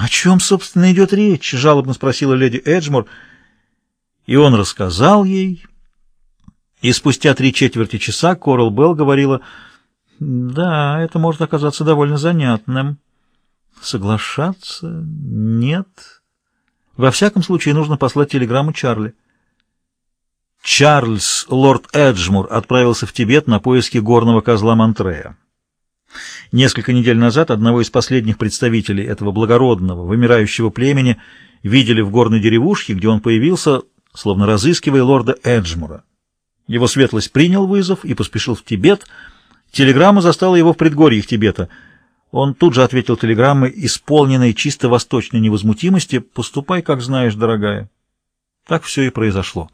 «О чем, собственно, идет речь?» — жалобно спросила леди Эджмор. И он рассказал ей, и спустя 3/4 часа Корал Белл говорила: «Да, это может оказаться довольно занятным». Соглашаться? Нет. Во всяком случае, нужно послать телеграмму Чарли. Чарльз лорд Эджмур отправился в Тибет на поиски горного козла Монтрея. Несколько недель назад одного из последних представителей этого благородного, вымирающего племени видели в горной деревушке, где он появился, словно разыскивая лорда Эджмура. Его светлость принял вызов и поспешил в Тибет. Телеграмма застала его в предгорьях Тибета. Он тут же ответил телеграммой, исполненной чисто восточной невозмутимости: «Поступай, как знаешь, дорогая». Так все и произошло.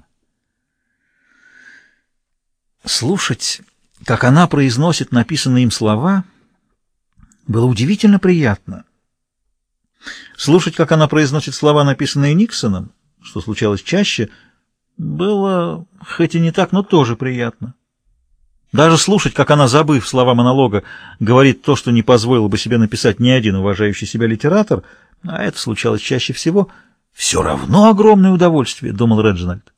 Слушать, как она произносит написанные им слова, было удивительно приятно. Слушать, как она произносит слова, написанные Никсоном, что случалось чаще, было, хоть и не так, но тоже приятно. Даже слушать, как она, забыв слова монолога, говорит то, что не позволил бы себе написать ни один уважающий себя литератор, а это случалось чаще всего, все равно огромное удовольствие, думал Реджинальд.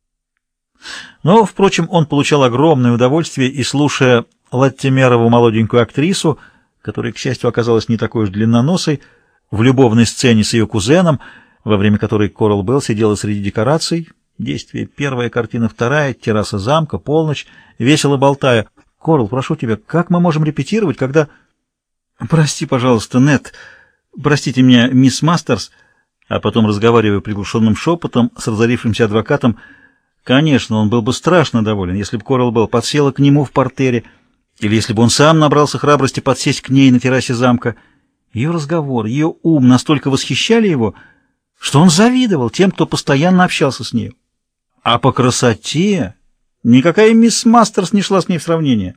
Но, впрочем, он получал огромное удовольствие и слушая Латтимерову молоденькую актрису, которая, к счастью, оказалась не такой уж длинноносой, в любовной сцене с ее кузеном, во время которой Корал Белл сидела среди декораций. Действие: первая картина, вторая, терраса замка, полночь, весело болтая. «Корал, прошу тебя, как мы можем репетировать, когда...» «Прости, пожалуйста, Нет, простите меня, мисс Мастерс», а потом, разговаривая приглушенным шепотом с разорившимся адвокатом: «Конечно, он был бы страшно доволен, если бы Корал Белл подсела к нему в партере, или если бы он сам набрался храбрости подсесть к ней на террасе замка». Ее разговор, ее ум настолько восхищали его, что он завидовал тем, кто постоянно общался с нею. А по красоте никакая мисс Мастерс не шла с ней в сравнение.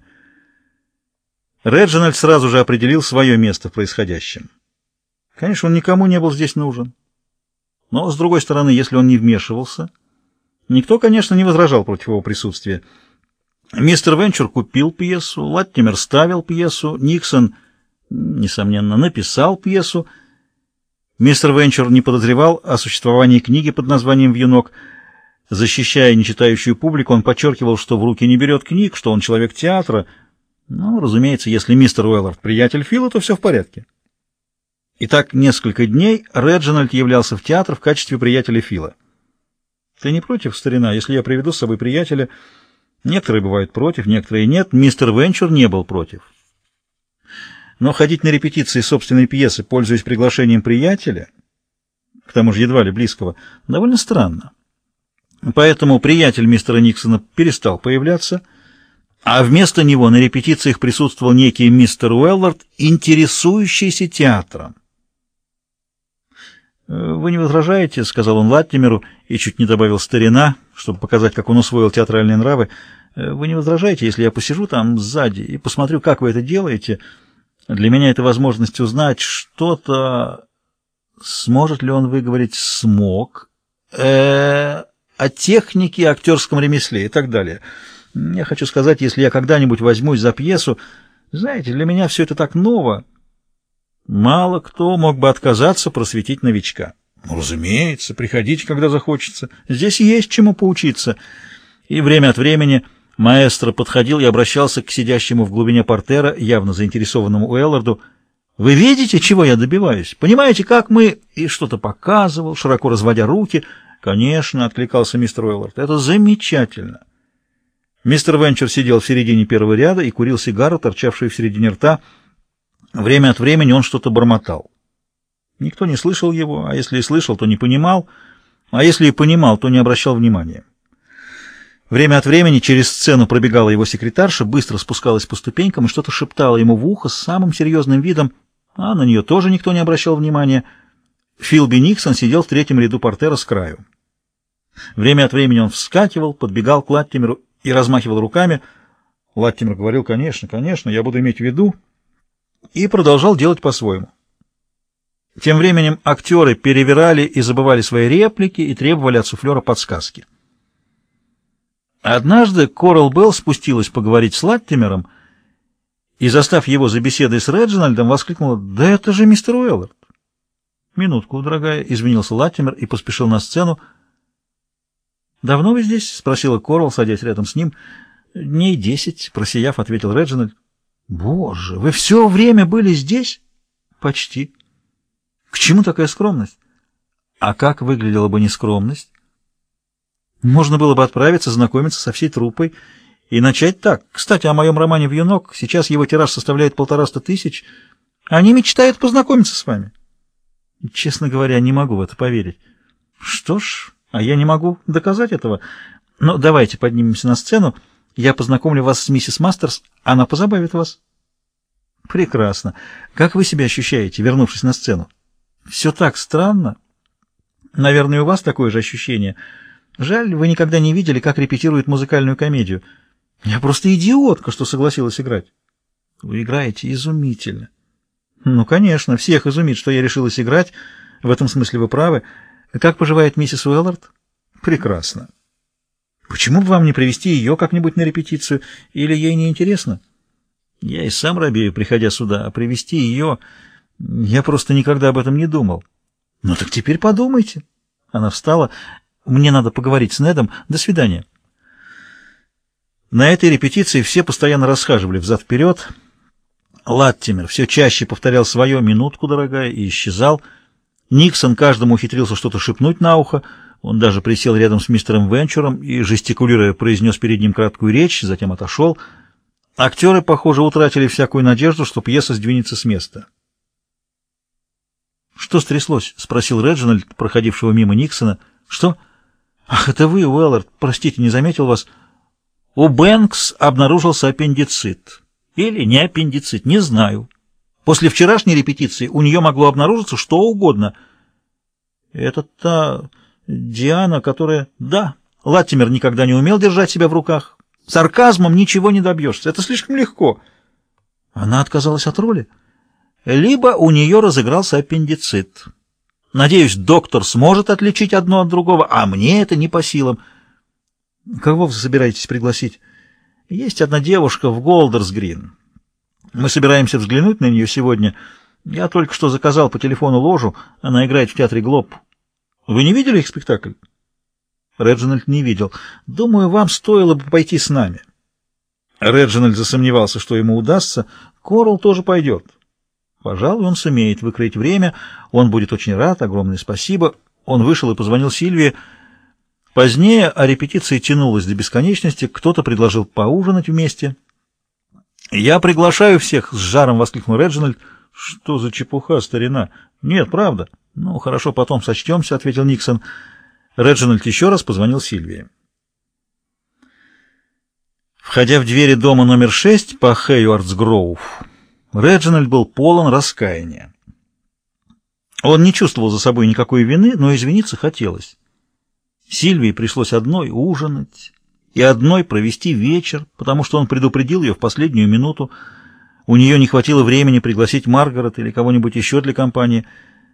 Реджинальд сразу же определил свое место в происходящем. Конечно, он никому не был здесь нужен. Но, с другой стороны, если он не вмешивался, никто, конечно, не возражал против его присутствия. Мистер Венчур купил пьесу, Латтимер ставил пьесу, Никсон, несомненно, написал пьесу. Мистер Венчур не подозревал о существовании книги под названием «Вьюнок». Защищая нечитающую публику, он подчеркивал, что в руки не берет книг, что он человек театра. Ну, разумеется, если мистер Уэллард приятель Фила, то все в порядке. Итак, несколько дней Реджинальд являлся в театр в качестве приятеля Фила. «Ты не против, старина, если я приведу с собой приятеля?» Некоторые бывают против, некоторые нет. Мистер Венчур не был против. Но ходить на репетиции собственной пьесы, пользуясь приглашением приятеля, к тому же едва ли близкого, довольно странно. Поэтому приятель мистера Никсона перестал появляться, а вместо него на репетициях присутствовал некий мистер Уэллард, интересующийся театром. «Вы не возражаете, — сказал он Латтимеру и чуть не добавил старина, чтобы показать, как он усвоил театральные нравы, — вы не возражаете, если я посижу там сзади и посмотрю, как вы это делаете? Для меня это возможность узнать что-то...» Сможет ли он выговорить «смог», о технике, актерском ремесле и так далее. Я хочу сказать, если я когда-нибудь возьмусь за пьесу, знаете, для меня все это так ново. Мало кто мог бы отказаться просветить новичка. Ну, разумеется, приходите, когда захочется. Здесь есть чему поучиться. И время от времени маэстро подходил и обращался к сидящему в глубине портера, явно заинтересованному Уэлларду: «Вы видите, чего я добиваюсь? Понимаете, как мы...» И что-то показывал, широко разводя руки. «Конечно, — откликался мистер Уэллард, — это замечательно». Мистер Венчур сидел в середине первого ряда и курил сигару, торчавшую в середине рта. Время от времени он что-то бормотал. Никто не слышал его, а если и слышал, то не понимал, а если и понимал, то не обращал внимания. Время от времени через сцену пробегала его секретарша, быстро спускалась по ступенькам и что-то шептала ему в ухо с самым серьезным видом, а на нее тоже никто не обращал внимания. Филби Никсон сидел в третьем ряду портера с краю. Время от времени он вскакивал, подбегал к Латтимеру и размахивал руками. Латтимер говорил: «Конечно, конечно, я буду иметь в виду», и продолжал делать по-своему. Тем временем актеры перевирали и забывали свои реплики и требовали от суфлера подсказки. Однажды Корал Белл спустилась поговорить с Латтимером и, застав его за беседой с Реджинальдом, воскликнула: «Да это же мистер Уэллард! «Минутку, дорогая», — извинился Латтимер и поспешил на сцену. «Давно вы здесь?» — спросила Корал, садясь рядом с ним. «Дней 10», — просияв, ответил Реджинальд. «Боже, вы все время были здесь?» «Почти». «К чему такая скромность?» «А как выглядела бы нескромность?» «Можно было бы отправиться, знакомиться со всей труппой и начать так. Кстати, о моем романе «Вьюнок». Сейчас его тираж составляет 150 тысяч. Они мечтают познакомиться с вами». «Честно говоря, не могу в это поверить». «Что ж, а я не могу доказать этого. Но давайте поднимемся на сцену. Я познакомлю вас с миссис Мастерс. Она позабавит вас». «Прекрасно. Как вы себя ощущаете, вернувшись на сцену?» «Все так странно. Наверное, у вас такое же ощущение. Жаль, вы никогда не видели, как репетируют музыкальную комедию. Я просто идиотка, что согласилась играть». «Вы играете изумительно». «Ну, конечно, всех изумит, что я решилась играть. В этом смысле вы правы. Как поживает миссис Уэллард?» «Прекрасно». «Почему бы вам не привести ее как-нибудь на репетицию? Или ей не интересно?» «Я и сам робею, приходя сюда, а привести ее... Я просто никогда об этом не думал». «Ну так теперь подумайте». Она встала. «Мне надо поговорить с Недом. До свидания». На этой репетиции все постоянно расхаживали взад-вперед. Латтимер все чаще повторял свое «минутку, дорогая», и исчезал. Никсон каждому ухитрился что-то шепнуть на ухо. Он даже присел рядом с мистером Венчуром и, жестикулируя, произнес перед ним краткую речь, затем отошел. Актеры, похоже, утратили всякую надежду, что пьеса сдвинется с места. «Что стряслось?» — спросил Реджинальд, проходившего мимо Никсона. «Что? Ах, это вы, Уэллард. Простите, не заметил вас. У Бэнкс обнаружился аппендицит. Или не аппендицит, не знаю. После вчерашней репетиции у нее могло обнаружиться что угодно». «Это та Диана, которая...» «Да, Латтимер никогда не умел держать себя в руках. Сарказмом ничего не добьешься. Это слишком легко». «Она отказалась от роли?» «Либо у нее разыгрался аппендицит. Надеюсь, доктор сможет отличить одно от другого, а мне это не по силам». «Кого вы собираетесь пригласить?» «Есть одна девушка в Голдерс-Грин. Мы собираемся взглянуть на нее сегодня. Я только что заказал по телефону ложу. Она играет в театре Глоб. Вы не видели их спектакль?» Реджинальд не видел. «Думаю, вам стоило бы пойти с нами». Реджинальд засомневался, что ему удастся. Корал тоже пойдет. Пожалуй, он сумеет выкроить время. Он будет очень рад. Огромное спасибо. Он вышел и позвонил Сильвии. Позднее о репетиции тянулось до бесконечности. Кто-то предложил поужинать вместе. «Я приглашаю всех!» — с жаром воскликнул Реджинальд. «Что за чепуха, старина?» «Нет, правда». «Ну, хорошо, потом сочтемся», — ответил Никсон. Реджинальд еще раз позвонил Сильвии. Входя в двери дома номер 6 по Хейвардс-Гроув, Реджинальд был полон раскаяния. Он не чувствовал за собой никакой вины, но извиниться хотелось. Сильвии пришлось одной ужинать и одной провести вечер, потому что он предупредил ее в последнюю минуту. У нее не хватило времени пригласить Маргарет или кого-нибудь еще для компании.